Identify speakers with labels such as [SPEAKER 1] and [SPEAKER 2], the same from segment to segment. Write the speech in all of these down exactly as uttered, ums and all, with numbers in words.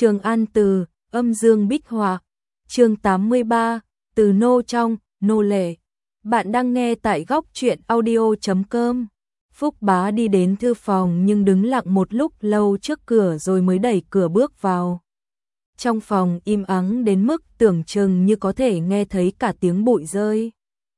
[SPEAKER 1] Trường An Từ, âm dương bích họa. Chương tám mươi ba, từ nô trong, nô lệ. Bạn đang nghe tại góc truyện audio chấm com. Phúc Bá đi đến thư phòng nhưng đứng lặng một lúc lâu trước cửa rồi mới đẩy cửa bước vào. Trong phòng im ắng đến mức tưởng chừng như có thể nghe thấy cả tiếng bụi rơi.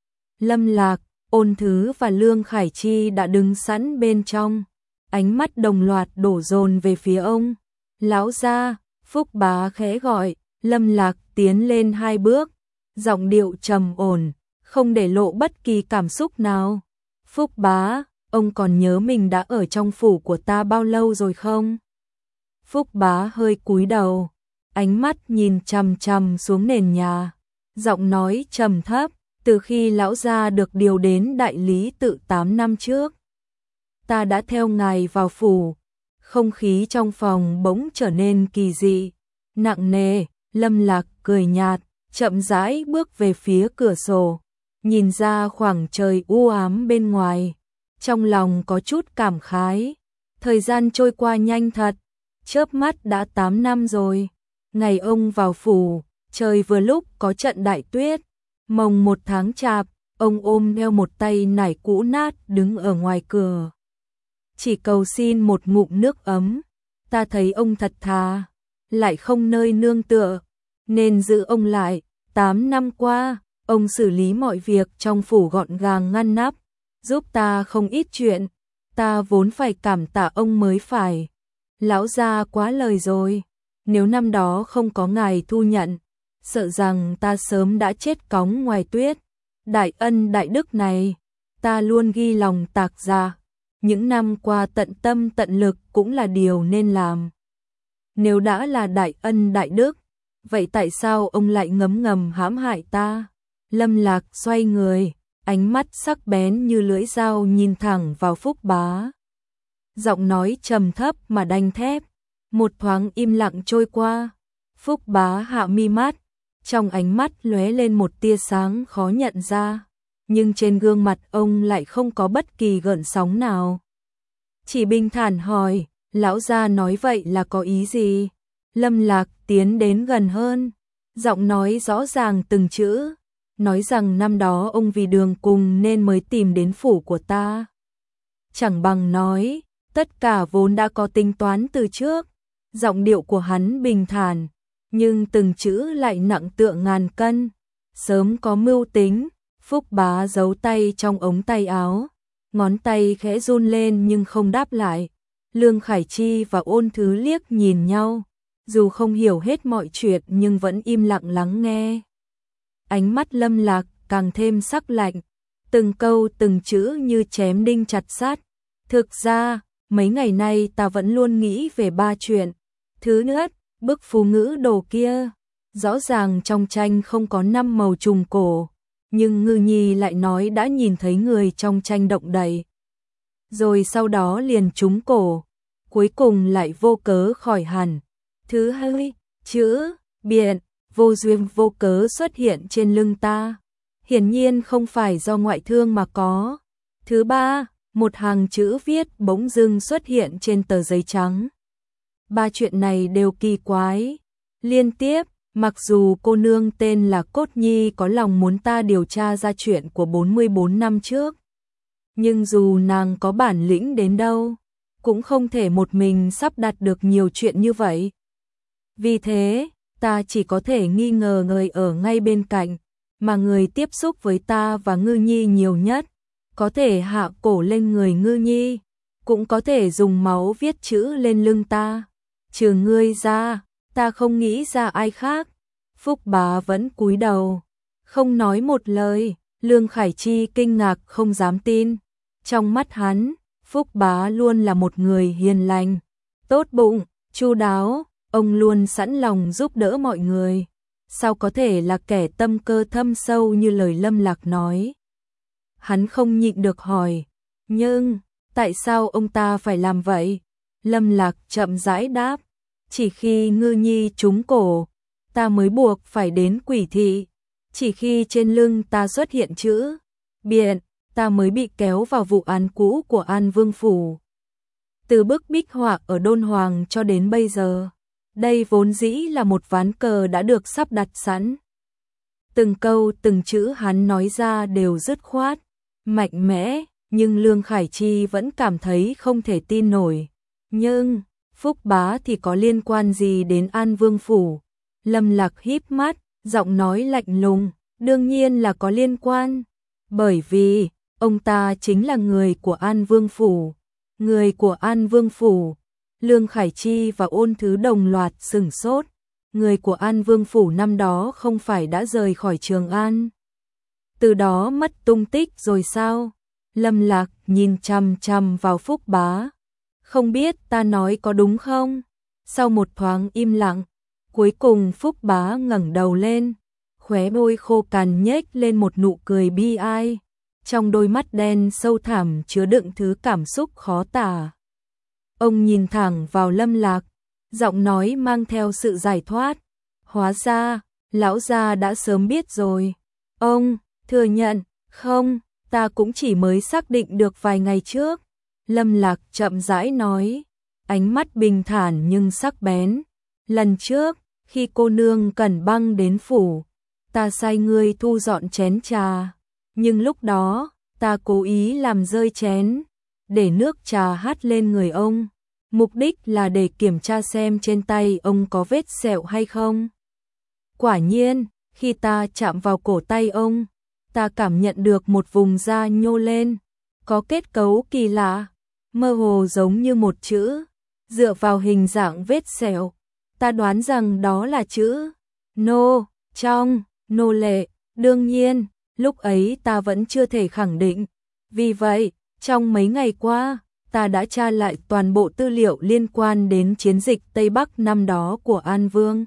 [SPEAKER 1] Lâm Lạc, Ôn Thứ và Lương Khải Chi đã đứng sẵn bên trong. Ánh mắt đồng loạt đổ dồn về phía ông. Lão gia, Phúc Bá khẽ gọi. Lâm Lạc tiến lên hai bước, giọng điệu trầm ổn, không để lộ bất kỳ cảm xúc nào. Phúc Bá, ông còn nhớ mình đã ở trong phủ của ta bao lâu rồi không? Phúc Bá hơi cúi đầu, ánh mắt nhìn chằm chằm xuống nền nhà, giọng nói trầm thấp, từ khi lão gia được điều đến đại lý tự tám năm trước. Ta đã theo ngài vào phủ. Không khí trong phòng bỗng trở nên kỳ dị, nặng nề. Lâm Lạc cười nhạt, chậm rãi bước về phía cửa sổ, nhìn ra khoảng trời u ám bên ngoài, trong lòng có chút cảm khái. Thời gian trôi qua nhanh thật, chớp mắt đã tám năm rồi. Ngày ông vào phủ, trời vừa lúc có trận đại tuyết, mồng một tháng chạp, ông ôm theo một tay nải cũ nát đứng ở ngoài cửa. Chỉ cầu xin một ngụm nước ấm, ta thấy ông thật thà, lại không nơi nương tựa, nên giữ ông lại. Tám năm qua, ông xử lý mọi việc trong phủ gọn gàng ngăn nắp, giúp ta không ít chuyện, ta vốn phải cảm tạ ông mới phải. Lão gia quá lời rồi, nếu năm đó không có ngài thu nhận, sợ rằng ta sớm đã chết cóng ngoài tuyết. Đại ân đại đức này, ta luôn ghi lòng tạc dạ, những năm qua tận tâm tận lực cũng là điều nên làm. Nếu đã là đại ân đại đức, vậy tại sao ông lại ngấm ngầm hãm hại ta? Lâm Lạc xoay người, ánh mắt sắc bén như lưỡi dao nhìn thẳng vào Phúc Bá. Giọng nói trầm thấp mà đanh thép. Một thoáng im lặng trôi qua, Phúc Bá hạ mi mắt, trong ánh mắt lóe lên một tia sáng khó nhận ra, nhưng trên gương mặt ông lại không có bất kỳ gợn sóng nào. Chỉ bình thản hỏi, lão gia nói vậy là có ý gì? Lâm Lạc tiến đến gần hơn, giọng nói rõ ràng từng chữ, nói rằng năm đó ông vì đường cùng nên mới tìm đến phủ của ta. Chẳng bằng nói, tất cả vốn đã có tính toán từ trước. Giọng điệu của hắn bình thản, nhưng từng chữ lại nặng tựa ngàn cân. Sớm có mưu tính. Phúc Bá giấu tay trong ống tay áo, ngón tay khẽ run lên nhưng không đáp lại. Lương Khải Chi và Ôn Thứ liếc nhìn nhau, dù không hiểu hết mọi chuyện nhưng vẫn im lặng lắng nghe. Ánh mắt Lâm Lạc càng thêm sắc lạnh, từng câu từng chữ như chém đinh chặt sắt. Thực ra, mấy ngày nay ta vẫn luôn nghĩ về ba chuyện. Thứ nhất, bức phù ngữ đồ kia, rõ ràng trong tranh không có năm màu trùng cổ, nhưng Ngư Nhi lại nói đã nhìn thấy người trong tranh động đậy. Rồi sau đó liền trúng cổ, cuối cùng lại vô cớ khỏi hẳn. Thứ hai, chữ biện vô duyên vô cớ xuất hiện trên lưng ta, hiển nhiên không phải do ngoại thương mà có. Thứ ba, một hàng chữ viết bỗng dưng xuất hiện trên tờ giấy trắng. Ba chuyện này đều kỳ quái. Liên tiếp, mặc dù cô nương tên là Cốt Nhi có lòng muốn ta điều tra ra chuyện của bốn mươi bốn năm trước, nhưng dù nàng có bản lĩnh đến đâu, cũng không thể một mình sắp đặt được nhiều chuyện như vậy. Vì thế, ta chỉ có thể nghi ngờ người ở ngay bên cạnh, mà người tiếp xúc với ta và Ngư Nhi nhiều nhất, có thể hạ cổ lên người Ngư Nhi, cũng có thể dùng máu viết chữ lên lưng ta. Trừ ngươi ra, ta không nghĩ ra ai khác. Phúc Bá vẫn cúi đầu, không nói một lời. Lương Khải Chi kinh ngạc không dám tin. Trong mắt hắn, Phúc Bá luôn là một người hiền lành, tốt bụng, chu đáo, ông luôn sẵn lòng giúp đỡ mọi người. Sao có thể là kẻ tâm cơ thâm sâu như lời Lâm Lạc nói? Hắn không nhịn được hỏi, nhưng tại sao ông ta phải làm vậy? Lâm Lạc chậm rãi đáp, chỉ khi Ngư Nhi trúng cổ, ta mới buộc phải đến Quỷ thị. Chỉ khi trên lưng ta xuất hiện chữ biện, ta mới bị kéo vào vụ án cũ của An Vương Phủ. Từ bức bích họa ở Đôn Hoàng cho đến bây giờ, Đây vốn dĩ là một ván cờ đã được sắp đặt sẵn. Từng câu từng chữ hắn nói ra đều dứt khoát, mạnh mẽ, nhưng Lương Khải Chi vẫn cảm thấy không thể tin nổi. Nhưng, Phúc Bá thì có liên quan gì đến An Vương Phủ? Lâm Lạc híp mắt, giọng nói lạnh lùng, đương nhiên là có liên quan. Bởi vì, ông ta chính là người của An Vương Phủ. Người của An Vương Phủ. Lương Khải Chi và Ôn Thứ đồng loạt sửng sốt. Người của An Vương Phủ năm đó không phải đã rời khỏi Trường An. Từ đó mất tung tích rồi sao? Lâm Lạc nhìn chằm chằm vào Phúc Bá. Không biết ta nói có đúng không? Sau một thoáng im lặng, cuối cùng Phúc Bá ngẩng đầu lên, khóe môi khô cằn nhếch lên một nụ cười bi ai. Trong đôi mắt đen sâu thẳm chứa đựng thứ cảm xúc khó tả. Ông nhìn thẳng vào Lâm Lạc, giọng nói mang theo sự giải thoát. Hóa ra, lão gia đã sớm biết rồi. Ông thừa nhận, không, ta cũng chỉ mới xác định được vài ngày trước. Lâm Lạc chậm rãi nói, ánh mắt bình thản nhưng sắc bén. Lần trước, khi cô nương Cẩn Băng đến phủ, ta sai ngươi thu dọn chén trà. Nhưng lúc đó, ta cố ý làm rơi chén, để nước trà hắt lên người ông. Mục đích là để kiểm tra xem trên tay ông có vết sẹo hay không. Quả nhiên, khi ta chạm vào cổ tay ông, ta cảm nhận được một vùng da nhô lên, có kết cấu kỳ lạ, mơ hồ giống như một chữ. Dựa vào hình dạng vết sẹo, ta đoán rằng đó là chữ nô, trong, nô lệ. Đương nhiên, lúc ấy ta vẫn chưa thể khẳng định. Vì vậy, trong mấy ngày qua, ta đã tra lại toàn bộ tư liệu liên quan đến chiến dịch Tây Bắc năm đó của An Vương.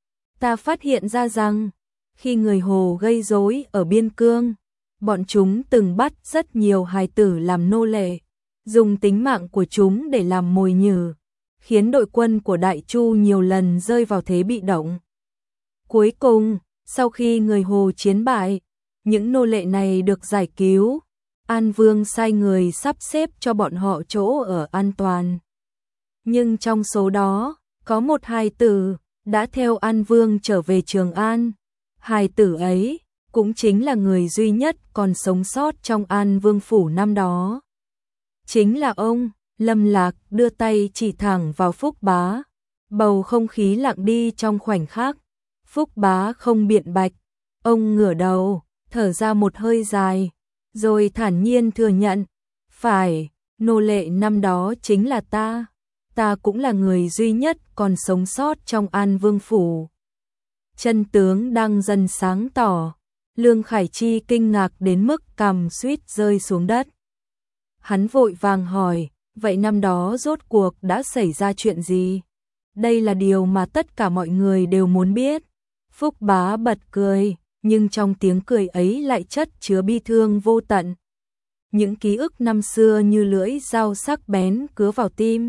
[SPEAKER 1] Ta phát hiện ra rằng, khi người Hồ gây rối ở biên cương, bọn chúng từng bắt rất nhiều hài tử làm nô lệ, dùng tính mạng của chúng để làm mồi nhử, khiến đội quân của Đại Chu nhiều lần rơi vào thế bị động. Cuối cùng, sau khi người Hồ chiến bại, những nô lệ này được giải cứu. An Vương sai người sắp xếp cho bọn họ chỗ ở an toàn. Nhưng trong số đó, có một hài tử đã theo An Vương trở về Trường An. Hài tử ấy cũng chính là người duy nhất còn sống sót trong An Vương Phủ năm đó. Chính là ông. Lâm Lạc đưa tay chỉ thẳng vào Phúc Bá. Bầu không khí lặng đi trong khoảnh khắc. Phúc Bá không biện bạch. Ông ngửa đầu, thở ra một hơi dài, rồi thản nhiên thừa nhận, phải, nô lệ năm đó chính là ta. Ta cũng là người duy nhất còn sống sót trong An Vương Phủ. Chân tướng đang dần sáng tỏ. Lương Khải Chi kinh ngạc đến mức cằm suýt rơi xuống đất. Hắn vội vàng hỏi, vậy năm đó rốt cuộc đã xảy ra chuyện gì? Đây là điều mà tất cả mọi người đều muốn biết. Phúc Bá bật cười, nhưng trong tiếng cười ấy lại chất chứa bi thương vô tận. Những ký ức năm xưa như lưỡi dao sắc bén cứa vào tim,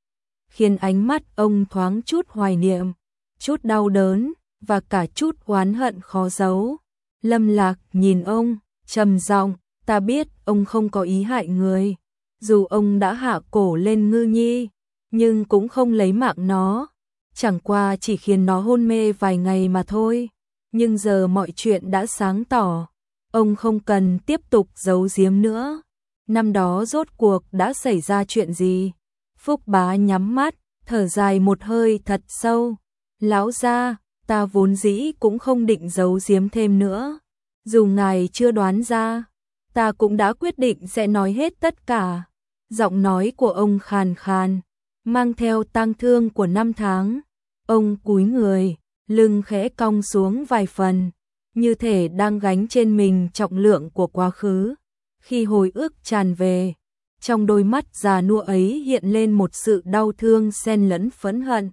[SPEAKER 1] khiến ánh mắt ông thoáng chút hoài niệm, chút đau đớn và cả chút oán hận khó giấu. Lâm Lạc nhìn ông, trầm giọng, ta biết ông không có ý hại người, dù ông đã hạ cổ lên Ngư Nhi, nhưng cũng không lấy mạng nó, chẳng qua chỉ khiến nó hôn mê vài ngày mà thôi. Nhưng giờ mọi chuyện đã sáng tỏ, ông không cần tiếp tục giấu giếm nữa. Năm đó rốt cuộc đã xảy ra chuyện gì? Phúc Bá nhắm mắt, thở dài một hơi thật sâu. Lão gia, ta vốn dĩ cũng không định giấu giếm thêm nữa. Dù ngài chưa đoán ra, ta cũng đã quyết định sẽ nói hết tất cả. Giọng nói của ông khàn khàn, mang theo tang thương của năm tháng. Ông cúi người, lưng khẽ cong xuống vài phần, như thể đang gánh trên mình trọng lượng của quá khứ. Khi hồi ức tràn về, trong đôi mắt già nua ấy hiện lên một sự đau thương xen lẫn phẫn hận.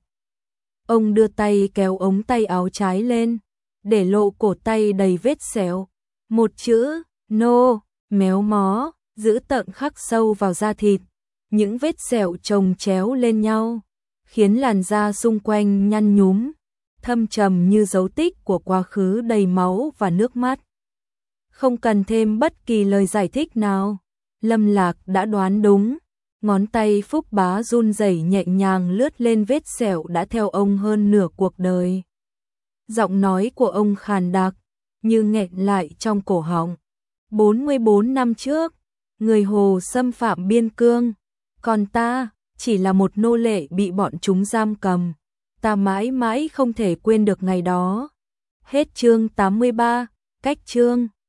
[SPEAKER 1] Ông đưa tay kéo ống tay áo trái lên, để lộ cổ tay đầy vết sẹo. Một chữ, nô, méo mó, dữ tợn khắc sâu vào da thịt. Những vết sẹo chồng chéo lên nhau, khiến làn da xung quanh nhăn nhúm, thâm trầm như dấu tích của quá khứ đầy máu và nước mắt. Không cần thêm bất kỳ lời giải thích nào, Lâm Lạc đã đoán đúng. Ngón tay Phúc Bá run rẩy nhẹ nhàng lướt lên vết sẹo đã theo ông hơn nửa cuộc đời. Giọng nói của ông khàn đặc, như nghẹn lại trong cổ họng. bốn mươi bốn năm trước, người Hồ xâm phạm biên cương, còn ta chỉ là một nô lệ bị bọn chúng giam cầm. Ta mãi mãi không thể quên được ngày đó. Hết chương tám mươi ba, cách chương.